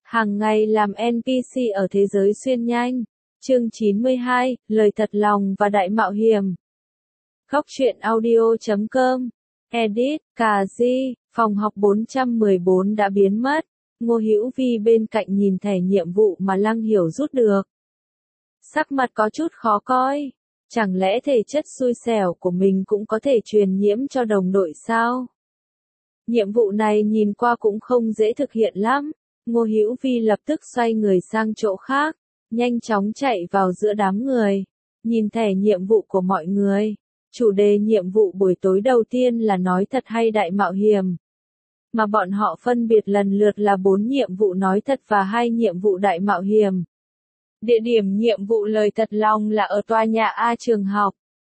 Hàng ngày làm NPC ở thế giới xuyên nhanh. Chương 92, lời thật lòng và đại mạo hiểm. Góc truyện audio.com. Edit, Cà Di, phòng học 414 đã biến mất. Ngô Hữu Vi bên cạnh nhìn thẻ nhiệm vụ mà Lăng Hiểu rút được. Sắc mặt có chút khó coi. Chẳng lẽ thể chất xui xẻo của mình cũng có thể truyền nhiễm cho đồng đội sao? Nhiệm vụ này nhìn qua cũng không dễ thực hiện lắm. Ngô Hữu Vi lập tức xoay người sang chỗ khác, nhanh chóng chạy vào giữa đám người, nhìn thẻ nhiệm vụ của mọi người. Chủ đề nhiệm vụ buổi tối đầu tiên là nói thật hay đại mạo hiểm. Mà bọn họ phân biệt lần lượt là 4 nhiệm vụ nói thật và 2 nhiệm vụ đại mạo hiểm. Địa điểm nhiệm vụ lời thật lòng là ở tòa nhà A trường học.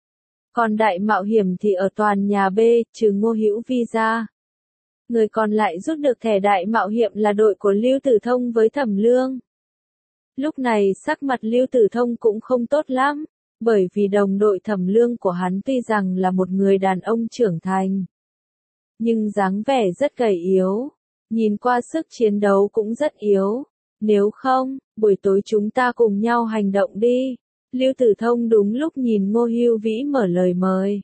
Còn đại mạo hiểm thì ở tòa nhà B, trừ Ngô Hữu Vi ra. Người còn lại rút được thẻ đại mạo hiểm là đội của Lưu Tử Thông với Thẩm Lương. Lúc này sắc mặt Lưu Tử Thông cũng không tốt lắm, bởi vì đồng đội Thẩm Lương của hắn tuy rằng là một người đàn ông trưởng thành, nhưng dáng vẻ rất gầy yếu, nhìn qua sức chiến đấu cũng rất yếu. Nếu không, buổi tối chúng ta cùng nhau hành động đi. Lưu Tử Thông đúng lúc nhìn Ngô Hữu Vĩ mở lời mời.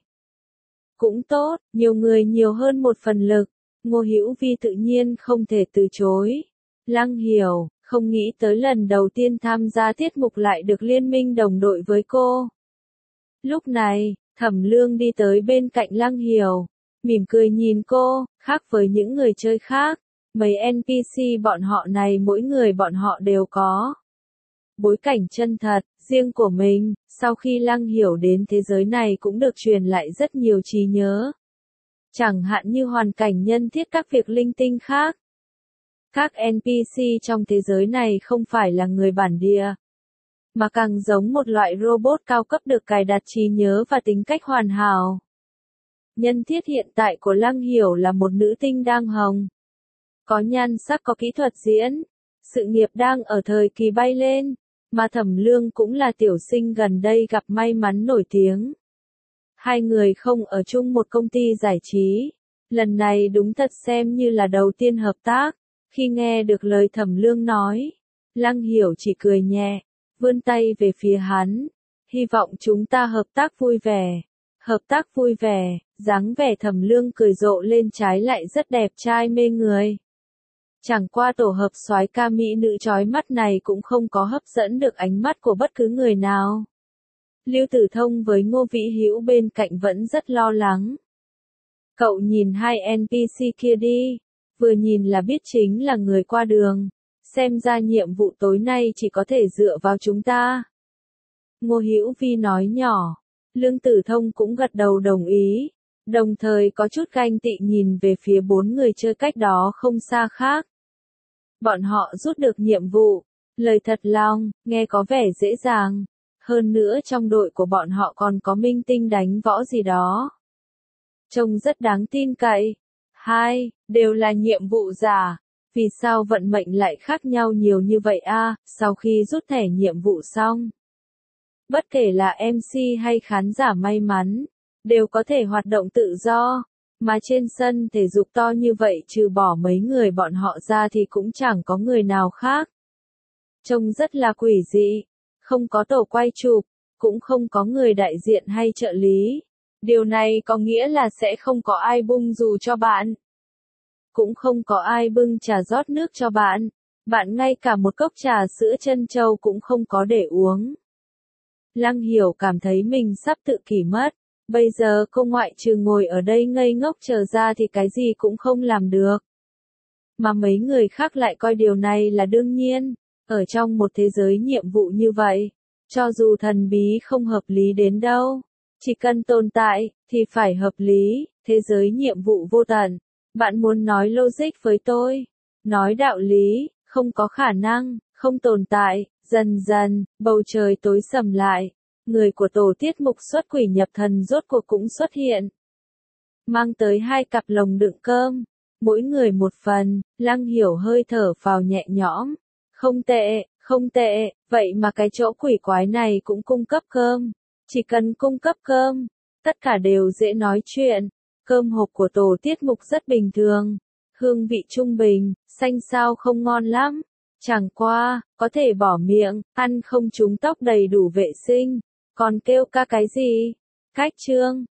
Cũng tốt, nhiều người nhiều hơn một phần lực. Ngô Hữu Vi tự nhiên không thể từ chối. Lăng Hiểu, không nghĩ tới lần đầu tiên tham gia tiết mục lại được liên minh đồng đội với cô. Lúc này, Thẩm Lương đi tới bên cạnh Lăng Hiểu, mỉm cười nhìn cô, khác với những người chơi khác, mấy NPC bọn họ này mỗi người bọn họ đều có bối cảnh chân thật, riêng của mình. Sau khi Lăng Hiểu đến thế giới này cũng được truyền lại rất nhiều trí nhớ. Chẳng hạn như hoàn cảnh nhân thiết các việc linh tinh khác. Các NPC trong thế giới này không phải là người bản địa, mà càng giống một loại robot cao cấp được cài đặt trí nhớ và tính cách hoàn hảo. Nhân thiết hiện tại của Lăng Hiểu là một nữ tinh đang hồng. Có nhan sắc, có kỹ thuật diễn, sự nghiệp đang ở thời kỳ bay lên, mà Thẩm Lương cũng là tiểu sinh gần đây gặp may mắn nổi tiếng. Hai người không ở chung một công ty giải trí. Lần này đúng thật xem như là đầu tiên hợp tác. Khi nghe được lời Thẩm Lương nói, Lăng Hiểu chỉ cười nhẹ, vươn tay về phía hắn. Hy vọng chúng ta hợp tác vui vẻ. Hợp tác vui vẻ, dáng vẻ Thẩm Lương cười rộ lên trái lại rất đẹp trai mê người. Chẳng qua tổ hợp soái ca mỹ nữ chói mắt này cũng không có hấp dẫn được ánh mắt của bất cứ người nào. Lưu Tử Thông với Ngô Vĩ Hữu bên cạnh vẫn rất lo lắng. Cậu nhìn hai NPC kia đi, vừa nhìn là biết chính là người qua đường, xem ra nhiệm vụ tối nay chỉ có thể dựa vào chúng ta. Ngô Hữu Vi nói nhỏ, Lương Tử Thông cũng gật đầu đồng ý, đồng thời có chút ganh tị nhìn về phía 4 người chơi cách đó không xa khác. Bọn họ rút được nhiệm vụ, lời thật lòng, nghe có vẻ dễ dàng. Hơn nữa trong đội của bọn họ còn có minh tinh đánh võ gì đó. Trông rất đáng tin cậy. Hai, đều là nhiệm vụ giả. Vì sao vận mệnh lại khác nhau nhiều như vậy a? Sau khi rút thẻ nhiệm vụ xong, bất kể là MC hay khán giả may mắn, đều có thể hoạt động tự do. Mà trên sân thể dục to như vậy trừ bỏ mấy người bọn họ ra thì cũng chẳng có người nào khác. Trông rất là quỷ dị. Không có tổ quay chụp, cũng không có người đại diện hay trợ lý. Điều này có nghĩa là sẽ không có ai bưng dù cho bạn. Cũng không có ai bưng trà rót nước cho bạn. Bạn ngay cả một cốc trà sữa trân châu cũng không có để uống. Lăng Hiểu cảm thấy mình sắp tự kỷ mất. Bây giờ cô ngoại trừ ngồi ở đây ngây ngốc chờ ra thì cái gì cũng không làm được. Mà mấy người khác lại coi điều này là đương nhiên. Ở trong một thế giới nhiệm vụ như vậy, cho dù thần bí không hợp lý đến đâu, chỉ cần tồn tại, thì phải hợp lý. Thế giới nhiệm vụ vô tận. Bạn muốn nói logic với tôi, nói đạo lý, không có khả năng, không tồn tại. Dần dần, bầu trời tối sầm lại. Người của tổ tiết mục xuất quỷ nhập thần rốt cuộc cũng xuất hiện. Mang tới 2 cặp lồng đựng cơm, mỗi người một phần. Lăng Hiểu hơi thở phào nhẹ nhõm. Không tệ, không tệ, vậy mà cái chỗ quỷ quái này cũng cung cấp cơm. Chỉ cần cung cấp cơm, tất cả đều dễ nói chuyện. Cơm hộp của tổ tiết mục rất bình thường, hương vị trung bình, xanh sao không ngon lắm. Chẳng qua, có thể bỏ miệng, ăn không trúng tóc đầy đủ vệ sinh. Còn kêu ca cái gì? Cách chương.